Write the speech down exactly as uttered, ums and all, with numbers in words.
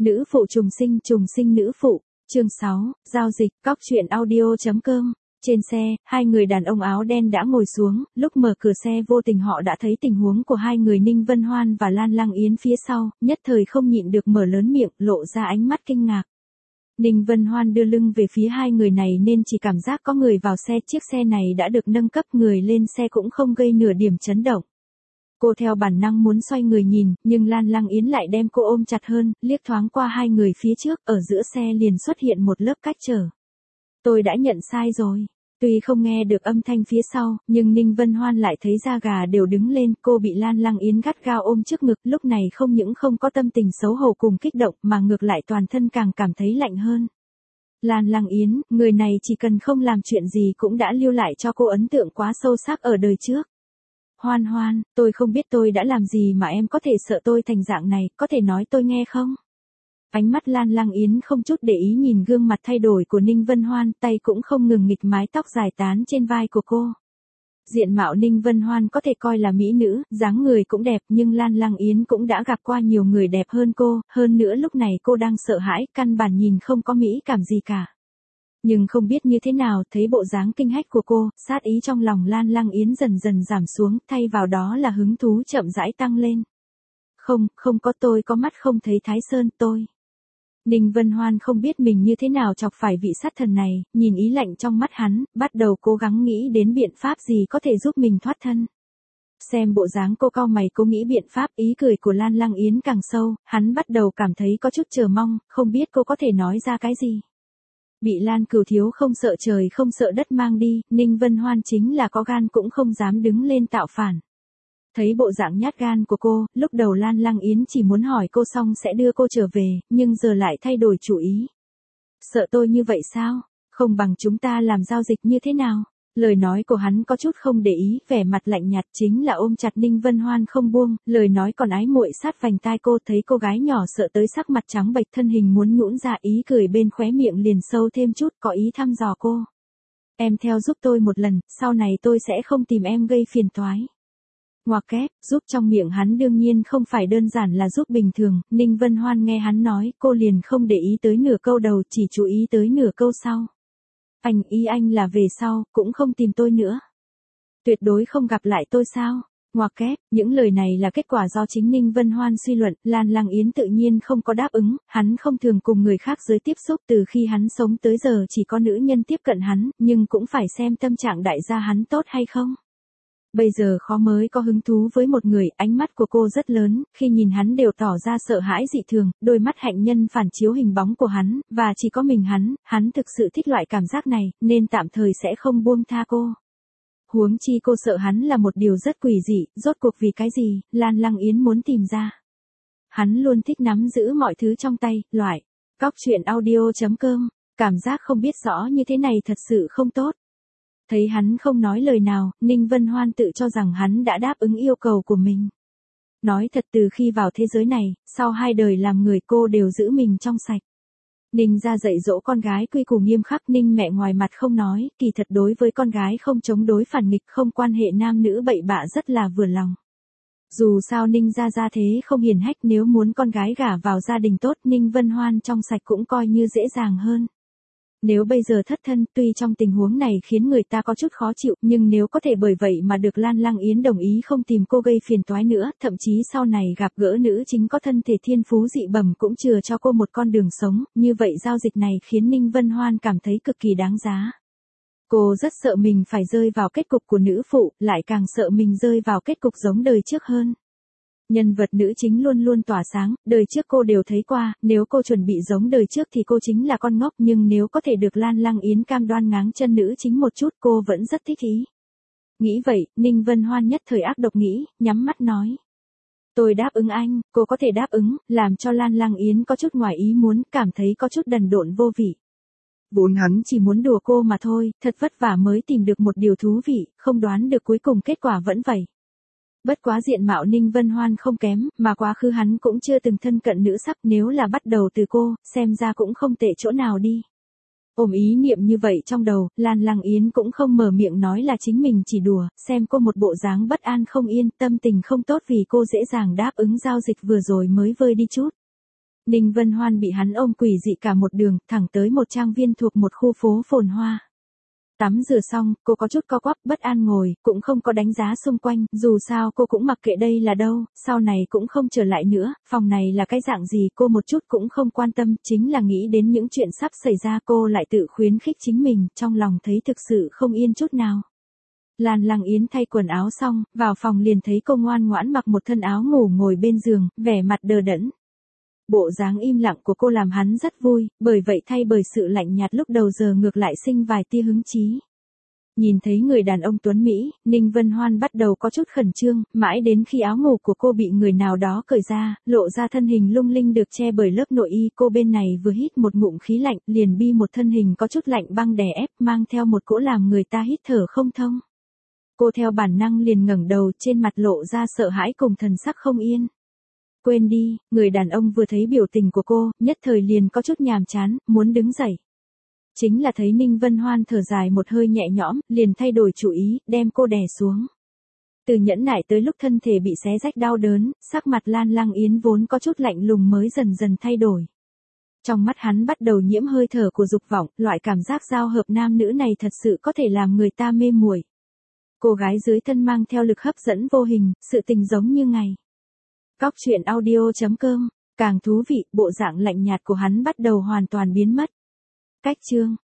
Nữ phụ trùng sinh, trùng sinh nữ phụ, chương sáu, giao dịch, cóc truyện audio.com. Trên xe, hai người đàn ông áo đen đã ngồi xuống, lúc mở cửa xe vô tình họ đã thấy tình huống của hai người Ninh Vân Hoan và Lan Lăng Yến phía sau, nhất thời không nhịn được mở lớn miệng, lộ ra ánh mắt kinh ngạc. Ninh Vân Hoan đưa lưng về phía hai người này nên chỉ cảm giác có người vào xe, chiếc xe này đã được nâng cấp, người lên xe cũng không gây nửa điểm chấn động. Cô theo bản năng muốn xoay người nhìn, nhưng Lan Lăng Yến lại đem cô ôm chặt hơn, liếc thoáng qua hai người phía trước, ở giữa xe liền xuất hiện một lớp cách trở. Tôi đã nhận sai rồi. Tuy không nghe được âm thanh phía sau, nhưng Ninh Vân Hoan lại thấy da gà đều đứng lên, cô bị Lan Lăng Yến gắt gao ôm trước ngực, lúc này không những không có tâm tình xấu hổ cùng kích động mà ngược lại toàn thân càng cảm thấy lạnh hơn. Lan Lăng Yến, người này chỉ cần không làm chuyện gì cũng đã lưu lại cho cô ấn tượng quá sâu sắc ở đời trước. Hoan Hoan, tôi không biết tôi đã làm gì mà em có thể sợ tôi thành dạng này, có thể nói tôi nghe không? Ánh mắt Lan Lăng Yến không chút để ý nhìn gương mặt thay đổi của Ninh Vân Hoan, tay cũng không ngừng nghịch mái tóc dài tán trên vai của cô. Diện mạo Ninh Vân Hoan có thể coi là mỹ nữ, dáng người cũng đẹp, nhưng Lan Lăng Yến cũng đã gặp qua nhiều người đẹp hơn cô, hơn nữa lúc này cô đang sợ hãi, căn bản nhìn không có mỹ cảm gì cả. Nhưng không biết như thế nào, thấy bộ dáng kinh hách của cô, sát ý trong lòng Lan Lăng Yến dần dần giảm xuống, thay vào đó là hứng thú chậm rãi tăng lên. Không, không có, tôi có mắt không thấy Thái Sơn, tôi. Ninh Vân Hoan không biết mình như thế nào chọc phải vị sát thần này, nhìn ý lạnh trong mắt hắn, bắt đầu cố gắng nghĩ đến biện pháp gì có thể giúp mình thoát thân. Xem bộ dáng cô cau mày cố nghĩ biện pháp, ý cười của Lan Lăng Yến càng sâu, hắn bắt đầu cảm thấy có chút chờ mong, không biết cô có thể nói ra cái gì. Bị Lan Cửu Thiếu không sợ trời không sợ đất mang đi, Ninh Vân Hoan chính là có gan cũng không dám đứng lên tạo phản. Thấy bộ dạng nhát gan của cô, lúc đầu Lan Lăng Yến chỉ muốn hỏi cô xong sẽ đưa cô trở về, nhưng giờ lại thay đổi chủ ý. Sợ tôi như vậy sao? Không bằng chúng ta làm giao dịch như thế nào? Lời nói của hắn có chút không để ý, vẻ mặt lạnh nhạt, chính là ôm chặt Ninh Vân Hoan không buông, lời nói còn ái muội sát vành tai cô, thấy cô gái nhỏ sợ tới sắc mặt trắng bệch, thân hình muốn nhũn ra, ý cười bên khóe miệng liền sâu thêm chút, có ý thăm dò cô. Em theo giúp tôi một lần, sau này tôi sẽ không tìm em gây phiền toái. Ngoặc kép, giúp trong miệng hắn đương nhiên không phải đơn giản là giúp bình thường, Ninh Vân Hoan nghe hắn nói, cô liền không để ý tới nửa câu đầu, chỉ chú ý tới nửa câu sau. Anh ý anh là về sau, cũng không tìm tôi nữa. Tuyệt đối không gặp lại tôi sao? Ngoặc kép, những lời này là kết quả do chính Ninh Vân Hoan suy luận, Lan Lăng Yến tự nhiên không có đáp ứng, hắn không thường cùng người khác giới tiếp xúc, từ khi hắn sống tới giờ chỉ có nữ nhân tiếp cận hắn, nhưng cũng phải xem tâm trạng đại gia hắn tốt hay không. Bây giờ khó mới có hứng thú với một người, ánh mắt của cô rất lớn, khi nhìn hắn đều tỏ ra sợ hãi dị thường, đôi mắt hạnh nhân phản chiếu hình bóng của hắn, và chỉ có mình hắn, hắn thực sự thích loại cảm giác này, nên tạm thời sẽ không buông tha cô. Huống chi cô sợ hắn là một điều rất quỷ dị, rốt cuộc vì cái gì, Lan Lăng Yến muốn tìm ra. Hắn luôn thích nắm giữ mọi thứ trong tay, loại, cóc truyện audio.com, cảm giác không biết rõ như thế này thật sự không tốt. Thấy hắn không nói lời nào, Ninh Vân Hoan tự cho rằng hắn đã đáp ứng yêu cầu của mình. Nói thật, từ khi vào thế giới này, sau hai đời làm người cô đều giữ mình trong sạch. Ninh ra dạy dỗ con gái quy củ nghiêm khắc, Ninh mẹ ngoài mặt không nói, kỳ thật đối với con gái không chống đối phản nghịch, không quan hệ nam nữ bậy bạ rất là vừa lòng. Dù sao Ninh ra gia thế không hiền hách, nếu muốn con gái gả vào gia đình tốt, Ninh Vân Hoan trong sạch cũng coi như dễ dàng hơn. Nếu bây giờ thất thân, tuy trong tình huống này khiến người ta có chút khó chịu, nhưng nếu có thể bởi vậy mà được Lan Lăng Yến đồng ý không tìm cô gây phiền toái nữa, thậm chí sau này gặp gỡ nữ chính có thân thể thiên phú dị bẩm cũng chừa cho cô một con đường sống, như vậy giao dịch này khiến Ninh Vân Hoan cảm thấy cực kỳ đáng giá. Cô rất sợ mình phải rơi vào kết cục của nữ phụ, lại càng sợ mình rơi vào kết cục giống đời trước hơn. Nhân vật nữ chính luôn luôn tỏa sáng, đời trước cô đều thấy qua, nếu cô chuẩn bị giống đời trước thì cô chính là con ngốc, nhưng nếu có thể được Lan Lăng Yến cam đoan ngáng chân nữ chính một chút, cô vẫn rất thích ý. Nghĩ vậy, Ninh Vân Hoan nhất thời ác độc nghĩ, nhắm mắt nói. Tôi đáp ứng anh, cô có thể đáp ứng, làm cho Lan Lăng Yến có chút ngoài ý muốn, cảm thấy có chút đần độn vô vị. Vốn hắn chỉ muốn đùa cô mà thôi, thật vất vả mới tìm được một điều thú vị, không đoán được cuối cùng kết quả vẫn vậy. Bất quá diện mạo Ninh Vân Hoan không kém, mà quá khứ hắn cũng chưa từng thân cận nữ sắc, nếu là bắt đầu từ cô, xem ra cũng không tệ chỗ nào đi. Ôm ý niệm như vậy trong đầu, Lan Lăng Yến cũng không mở miệng nói là chính mình chỉ đùa, xem cô một bộ dáng bất an không yên, tâm tình không tốt vì cô dễ dàng đáp ứng giao dịch vừa rồi mới vơi đi chút. Ninh Vân Hoan bị hắn ôm quỷ dị cả một đường, thẳng tới một trang viên thuộc một khu phố phồn hoa. Tắm rửa xong, cô có chút co quắp, bất an ngồi, cũng không có đánh giá xung quanh, dù sao cô cũng mặc kệ đây là đâu, sau này cũng không trở lại nữa, phòng này là cái dạng gì cô một chút cũng không quan tâm, chính là nghĩ đến những chuyện sắp xảy ra cô lại tự khuyến khích chính mình, trong lòng thấy thực sự không yên chút nào. Lan Lăng Yến thay quần áo xong, vào phòng liền thấy cô ngoan ngoãn mặc một thân áo ngủ ngồi bên giường, vẻ mặt đờ đẫn. Bộ dáng im lặng của cô làm hắn rất vui, bởi vậy thay bởi sự lạnh nhạt lúc đầu giờ ngược lại sinh vài tia hứng chí. Nhìn thấy người đàn ông tuấn Mỹ, Ninh Vân Hoan bắt đầu có chút khẩn trương, mãi đến khi áo ngủ của cô bị người nào đó cởi ra, lộ ra thân hình lung linh được che bởi lớp nội y, cô bên này vừa hít một ngụm khí lạnh, liền bi một thân hình có chút lạnh băng đè ép, mang theo một cỗ làm người ta hít thở không thông. Cô theo bản năng liền ngẩng đầu, trên mặt lộ ra sợ hãi cùng thần sắc không yên. Quên đi, người đàn ông vừa thấy biểu tình của cô, nhất thời liền có chút nhàm chán, muốn đứng dậy. Chính là thấy Ninh Vân Hoan thở dài một hơi nhẹ nhõm, liền thay đổi chủ ý, đem cô đè xuống. Từ nhẫn nại tới lúc thân thể bị xé rách đau đớn, sắc mặt Lan Lăng Yến vốn có chút lạnh lùng mới dần dần thay đổi. Trong mắt hắn bắt đầu nhiễm hơi thở của dục vọng, loại cảm giác giao hợp nam nữ này thật sự có thể làm người ta mê muội. Cô gái dưới thân mang theo lực hấp dẫn vô hình, sự tình giống như ngày. Cóc truyện audio chấm com, càng thú vị, bộ dạng lạnh nhạt của hắn bắt đầu hoàn toàn biến mất. Cách chương